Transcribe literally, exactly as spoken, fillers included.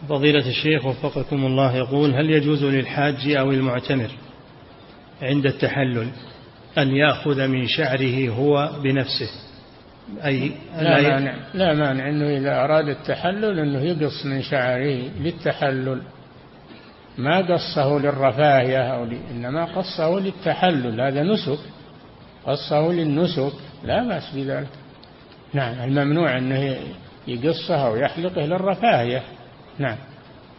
فضيلة الشيخ وفقكم الله، يقول: هل يجوز للحاج أو المعتمر عند التحلل أن يأخذ من شعره هو بنفسه؟ أي لا مانع, لا مانع أنه إذا أراد التحلل أنه يقص من شعره للتحلل، ما قصه للرفاهية أو لي، إنما قصه للتحلل، هذا نسك، قصه للنسك لا بأس بذلك. نعم، الممنوع أنه يقصه أو يحلقه للرفاهية. نعم.